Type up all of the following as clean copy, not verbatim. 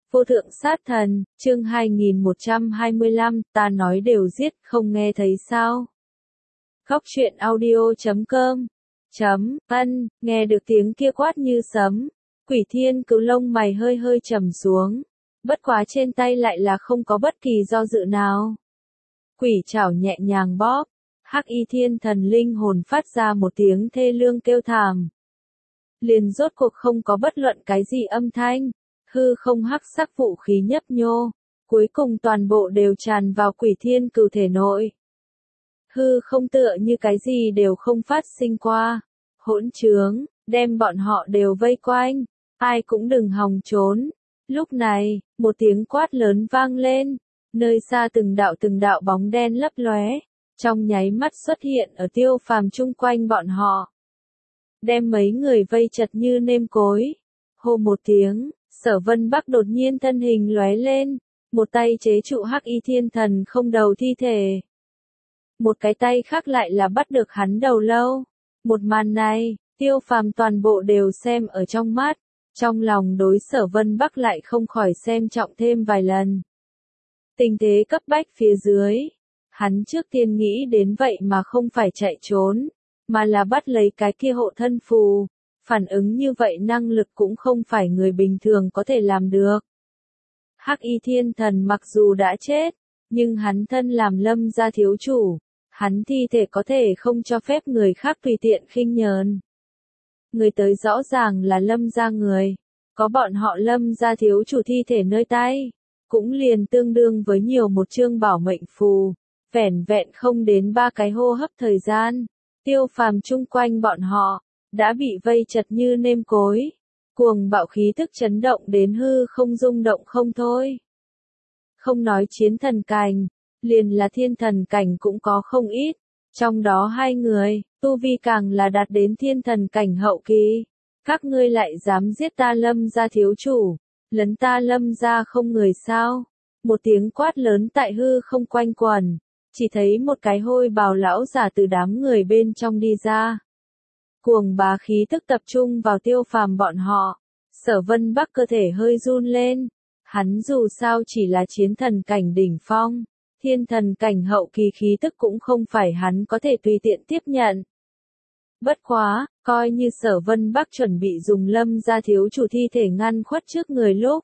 Vô thượng sát thần, chương 2125, ta nói đều giết, không nghe thấy sao? Khóc chuyện audio.com nghe được tiếng kia quát như sấm, Quỷ Thiên Cừu lông mày hơi hơi trầm xuống, bất quá trên tay lại là không có bất kỳ do dự nào. Quỷ trảo nhẹ nhàng bóp, Hắc Y Thiên Thần linh hồn phát ra một tiếng thê lương kêu thảm. Liền rốt cuộc không có bất luận cái gì âm thanh, hư không hắc sắc vũ khí nhấp nhô, cuối cùng toàn bộ đều tràn vào Quỷ Thiên Cừu thể nội. Hư không tựa như cái gì đều không phát sinh qua, hỗn trướng, đem bọn họ đều vây quanh, ai cũng đừng hòng trốn. Lúc này, một tiếng quát lớn vang lên, nơi xa từng đạo bóng đen lấp lóe, trong nháy mắt xuất hiện ở Tiêu Phàm chung quanh bọn họ. Đem mấy người vây chật như nêm cối. Hô một tiếng, Sở Vân Bắc đột nhiên thân hình lóe lên, một tay chế trụ Hắc Y Thiên Thần không đầu thi thể. Một cái tay khác lại là bắt được hắn đầu lâu. Một màn này, Tiêu Phàm toàn bộ đều xem ở trong mắt, trong lòng đối Sở Vân Bắc lại không khỏi xem trọng thêm vài lần. Tình thế cấp bách phía dưới, hắn trước tiên nghĩ đến vậy mà không phải chạy trốn, mà là bắt lấy cái kia hộ thân phù. Phản ứng như vậy năng lực cũng không phải người bình thường có thể làm được. Hắc Y Thiên Thần mặc dù đã chết, nhưng hắn thân làm Lâm gia thiếu chủ, hắn thi thể có thể không cho phép người khác tùy tiện khinh nhờn. Người tới rõ ràng là Lâm gia người, có bọn họ Lâm gia thiếu chủ thi thể nơi tay, cũng liền tương đương với nhiều một chương bảo mệnh phù, vẻn vẹn không đến 3 cái hô hấp thời gian, Tiêu Phàm chung quanh bọn họ đã bị vây chật như nêm cối, cuồng bạo khí tức chấn động đến hư không rung động không thôi. Không nói chiến thần cảnh, liền là thiên thần cảnh cũng có không ít, trong đó 2 người, tu vi càng là đạt đến thiên thần cảnh hậu kỳ. Các ngươi lại dám giết ta Lâm gia thiếu chủ, lấn ta Lâm gia không người sao? Một tiếng quát lớn tại hư không quanh quẩn, chỉ thấy một cái hôi bào lão giả từ đám người bên trong đi ra. Cuồng bá khí tức tập trung vào Tiêu Phàm bọn họ, Sở Vân Bắc cơ thể hơi run lên, hắn dù sao chỉ là chiến thần cảnh đỉnh phong, thiên thần cảnh hậu kỳ khí tức cũng không phải hắn có thể tùy tiện tiếp nhận. Bất quá, coi như Sở Vân Bắc chuẩn bị dùng Lâm gia thiếu chủ thi thể ngăn khuất trước người lúc,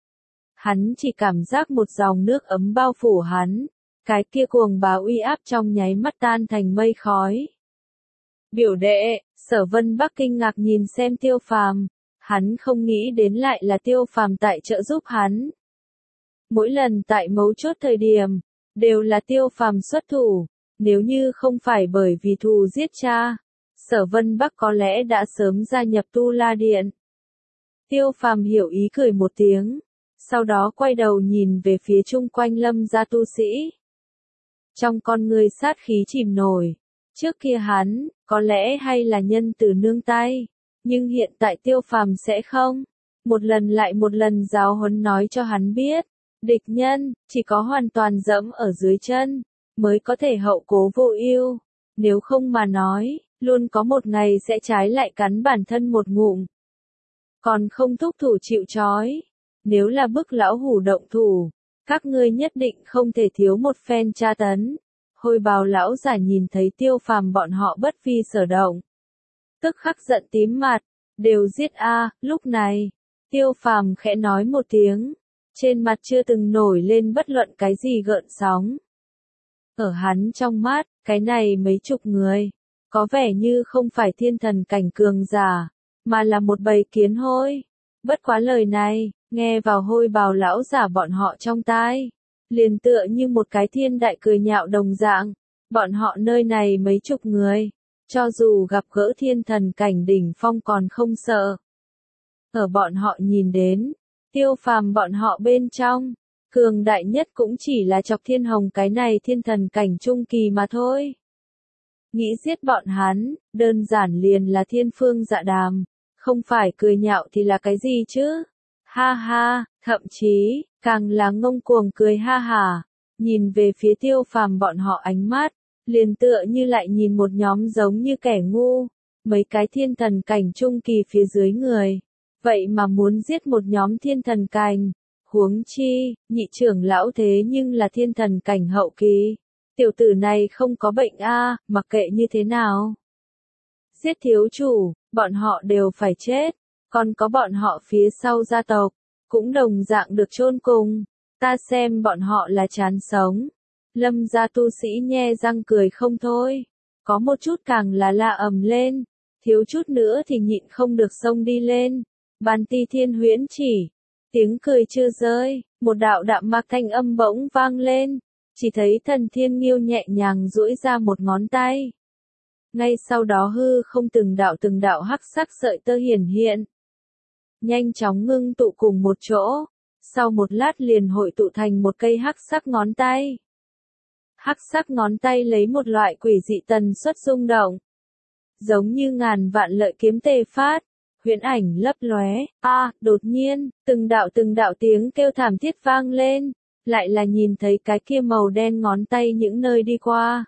hắn chỉ cảm giác một dòng nước ấm bao phủ hắn, cái kia cuồng bá uy áp trong nháy mắt tan thành mây khói. Biểu đệ, Sở Vân Bắc kinh ngạc nhìn xem Tiêu Phàm, hắn không nghĩ đến lại là Tiêu Phàm tại trợ giúp hắn. Mỗi lần tại mấu chốt thời điểm, đều là Tiêu Phàm xuất thủ, nếu như không phải bởi vì thù giết cha, Sở Vân Bắc có lẽ đã sớm gia nhập Tu La Điện. Tiêu Phàm hiểu ý cười một tiếng, sau đó quay đầu nhìn về phía chung quanh Lâm gia tu sĩ. Trong con người sát khí chìm nổi, trước kia hắn, có lẽ hay là nhân từ nương tay, nhưng hiện tại Tiêu Phàm sẽ không. Một lần lại một lần giáo huấn nói cho hắn biết, địch nhân, chỉ có hoàn toàn dẫm ở dưới chân, mới có thể hậu cố vô ưu, nếu không mà nói, luôn có một ngày sẽ trái lại cắn bản thân một ngụm. Còn không thúc thủ chịu trói, nếu là bức lão hủ động thủ, các ngươi nhất định không thể thiếu một phen tra tấn. Hôi bào lão giả nhìn thấy Tiêu Phàm bọn họ bất vi sở động, tức khắc giận tím mặt, đều giết a. Lúc này, Tiêu Phàm khẽ nói một tiếng, trên mặt chưa từng nổi lên bất luận cái gì gợn sóng. Ở hắn trong mắt, cái này mấy chục người, có vẻ như không phải thiên thần cảnh cường giả, mà là một bầy kiến hôi. Bất quá lời này, nghe vào hôi bào lão giả bọn họ trong tai, liền tựa như một cái thiên đại cười nhạo đồng dạng. Bọn họ nơi này mấy chục người, cho dù gặp gỡ thiên thần cảnh đỉnh phong còn không sợ. Ở bọn họ nhìn đến, Tiêu Phàm bọn họ bên trong, cường đại nhất cũng chỉ là Chọc Thiên Hồng cái này thiên thần cảnh trung kỳ mà thôi. Nghĩ giết bọn hắn, đơn giản liền là thiên phương dạ đàm, không phải cười nhạo thì là cái gì chứ? Ha ha, thậm chí, càng là ngông cuồng cười ha hả, nhìn về phía Tiêu Phàm bọn họ ánh mắt, liền tựa như lại nhìn một nhóm giống như kẻ ngu, mấy cái thiên thần cảnh trung kỳ phía dưới người, vậy mà muốn giết một nhóm thiên thần cảnh, Huống chi, nhị trưởng lão thế nhưng là thiên thần cảnh hậu kỳ. Tiểu tử này không có bệnh a, mặc kệ như thế nào. Giết thiếu chủ, bọn họ đều phải chết, còn có bọn họ phía sau gia tộc, cũng đồng dạng được chôn cùng. Ta xem bọn họ là chán sống. Lâm gia tu sĩ nhe răng cười không thôi. Có một chút càng là la ầm lên. Thiếu chút nữa thì nhịn không được xông đi lên. Bàn ti thiên huyễn chỉ. Tiếng cười chưa rơi, một đạo đạm mạc thanh âm bỗng vang lên. Chỉ thấy Thần Thiên Nghiêu nhẹ nhàng duỗi ra một ngón tay. Ngay sau đó hư không từng đạo hắc sắc sợi tơ hiển hiện. Nhanh chóng ngưng tụ cùng một chỗ. Sau một lát liền hội tụ thành một cây hắc sắc ngón tay. Hắc sắc ngón tay lấy một loại quỷ dị tần suất rung động. Giống như ngàn vạn lợi kiếm tề phát. Huyễn ảnh lấp lóe, đột nhiên, từng đạo tiếng kêu thảm thiết vang lên, lại là nhìn thấy cái kia màu đen ngón tay những nơi đi qua.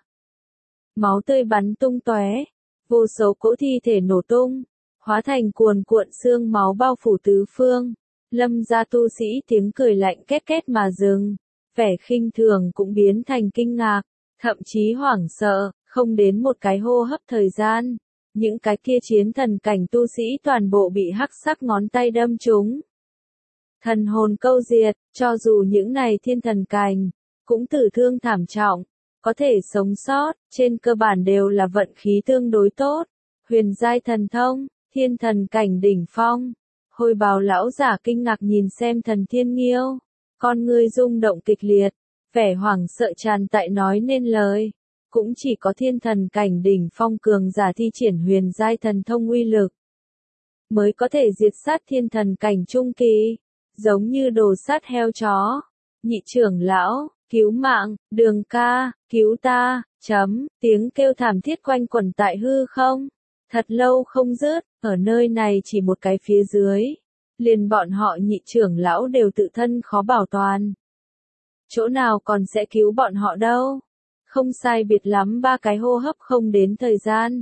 Máu tươi bắn tung tóe, vô số cỗ thi thể nổ tung, hóa thành cuồn cuộn xương máu bao phủ tứ phương. Lâm gia tu sĩ tiếng cười lạnh két két mà dừng, vẻ khinh thường cũng biến thành kinh ngạc, thậm chí hoảng sợ, không đến một cái hô hấp thời gian. Những cái kia chiến thần cảnh tu sĩ toàn bộ bị hắc sắc ngón tay đâm trúng. Thần hồn câu diệt, cho dù những này thiên thần cảnh, cũng tử thương thảm trọng, có thể sống sót, trên cơ bản đều là vận khí tương đối tốt. Huyền giai thần thông, thiên thần cảnh đỉnh phong. Hồi bào lão giả kinh ngạc nhìn xem Thần Thiên Nghiêu, con ngươi rung động kịch liệt, vẻ hoảng sợ tràn tại nói nên lời. Cũng chỉ có thiên thần cảnh đỉnh phong cường giả thi triển huyền giai thần thông uy lực, mới có thể diệt sát thiên thần cảnh trung kỳ, giống như đồ sát heo chó. Nhị trưởng lão, cứu mạng, Đường ca, cứu ta, tiếng kêu thảm thiết quanh quẩn tại hư không, thật lâu không dứt, ở nơi này chỉ một cái phía dưới, liền bọn họ nhị trưởng lão đều tự thân khó bảo toàn. Chỗ nào còn sẽ cứu bọn họ đâu? Không sai biệt lắm 3 cái hô hấp không đến thời gian.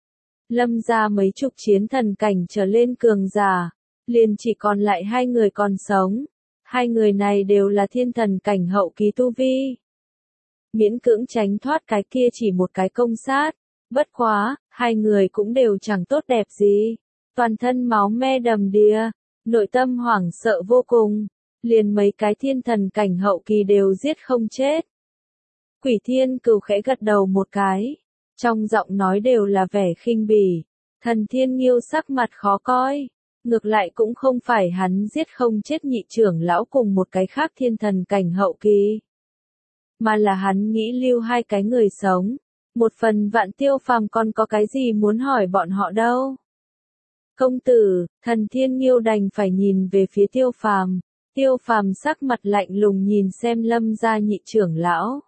Lâm gia mấy chục chiến thần cảnh trở lên cường giả, liền chỉ còn lại 2 người còn sống. 2 người này đều là thiên thần cảnh hậu kỳ tu vi. Miễn cưỡng tránh thoát cái kia chỉ một cái công sát. Bất quá, 2 người cũng đều chẳng tốt đẹp gì. Toàn thân máu me đầm đìa, nội tâm hoảng sợ vô cùng. Liền mấy cái thiên thần cảnh hậu kỳ đều giết không chết. Quỷ Thiên Cừu khẽ gật đầu một cái, trong giọng nói đều là vẻ khinh bỉ. Thần Thiên Nghiêu sắc mặt khó coi, ngược lại cũng không phải hắn giết không chết nhị trưởng lão cùng một cái khác thiên thần cảnh hậu kỳ, mà là hắn nghĩ lưu 2 cái người sống. Một phần Vạn Tiêu Phàm còn có cái gì muốn hỏi bọn họ đâu. Công tử, Thần Thiên Nghiêu đành phải nhìn về phía Tiêu Phàm. Tiêu Phàm sắc mặt lạnh lùng nhìn xem Lâm gia nhị trưởng lão.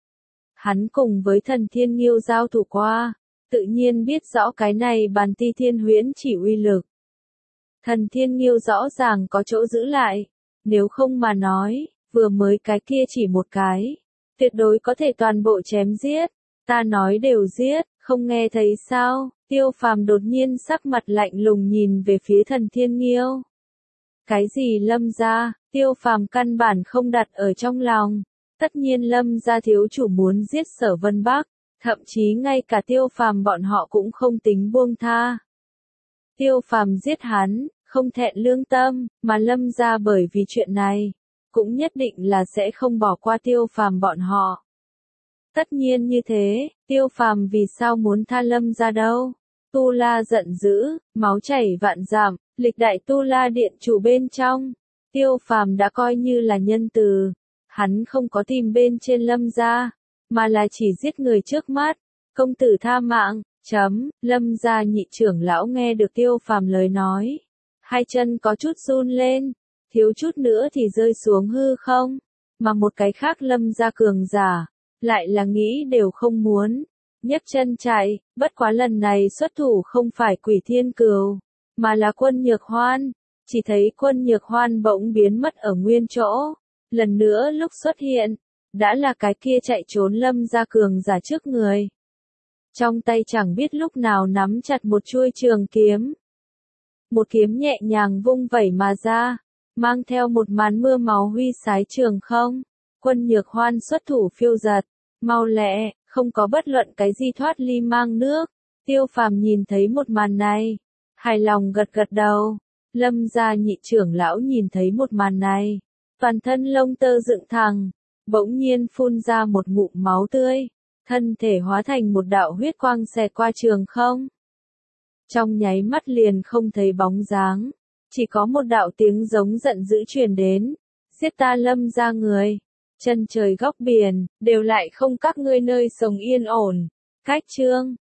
Hắn cùng với Thần Thiên Nghiêu giao thủ qua, tự nhiên biết rõ cái này Bàn Ti Thiên Huyễn chỉ uy lực. Thần Thiên Nghiêu rõ ràng có chỗ giữ lại, nếu không mà nói, vừa mới cái kia chỉ một cái, tuyệt đối có thể toàn bộ chém giết. Ta nói đều giết, không nghe thấy sao? Tiêu Phàm đột nhiên sắc mặt lạnh lùng nhìn về phía Thần Thiên Nghiêu. Cái gì Lâm gia? Tiêu Phàm căn bản không đặt ở trong lòng. Tất nhiên Lâm gia thiếu chủ muốn giết Sở Vân Bắc, thậm chí ngay cả Tiêu Phàm bọn họ cũng không tính buông tha. Tiêu Phàm giết hắn, không thẹn lương tâm, mà Lâm gia bởi vì chuyện này, cũng nhất định là sẽ không bỏ qua Tiêu Phàm bọn họ. Tất nhiên như thế, Tiêu Phàm vì sao muốn tha Lâm gia đâu? Tu La giận dữ, máu chảy vạn dặm, lịch đại Tu La điện chủ bên trong, Tiêu Phàm đã coi như là nhân từ. Hắn không có tìm bên trên Lâm gia, mà là chỉ giết người trước mắt. Công tử tha mạng, Lâm gia nhị trưởng lão nghe được Tiêu Phàm lời nói, 2 chân có chút run lên, thiếu chút nữa thì rơi xuống hư không, mà một cái khác Lâm gia cường giả, lại là nghĩ đều không muốn, nhấc chân chạy. Bất quá lần này xuất thủ không phải Quỷ Thiên Cừu, mà là Quân Nhược Hoan. Chỉ thấy Quân Nhược Hoan bỗng biến mất ở nguyên chỗ. Lần nữa lúc xuất hiện, đã là cái kia chạy trốn Lâm gia cường giả trước người. Trong tay chẳng biết lúc nào nắm chặt một chuôi trường kiếm. Một kiếm nhẹ nhàng vung vẩy mà ra, mang theo một màn mưa máu huy sái trường không. Quân Nhược Hoan xuất thủ phiêu giật, mau lẹ, không có bất luận cái gì thoát ly mang nước. Tiêu Phàm nhìn thấy một màn này, hài lòng gật gật đầu. Lâm gia nhị trưởng lão nhìn thấy một màn này, toàn thân lông tơ dựng thẳng, bỗng nhiên phun ra một ngụm máu tươi, thân thể hóa thành một đạo huyết quang xẹt qua trường không. Trong nháy mắt liền không thấy bóng dáng, chỉ có một đạo tiếng giống giận dữ truyền đến, giết ta Lâm gia người, chân trời góc biển, đều lại không các ngươi nơi sống yên ổn. Cách chương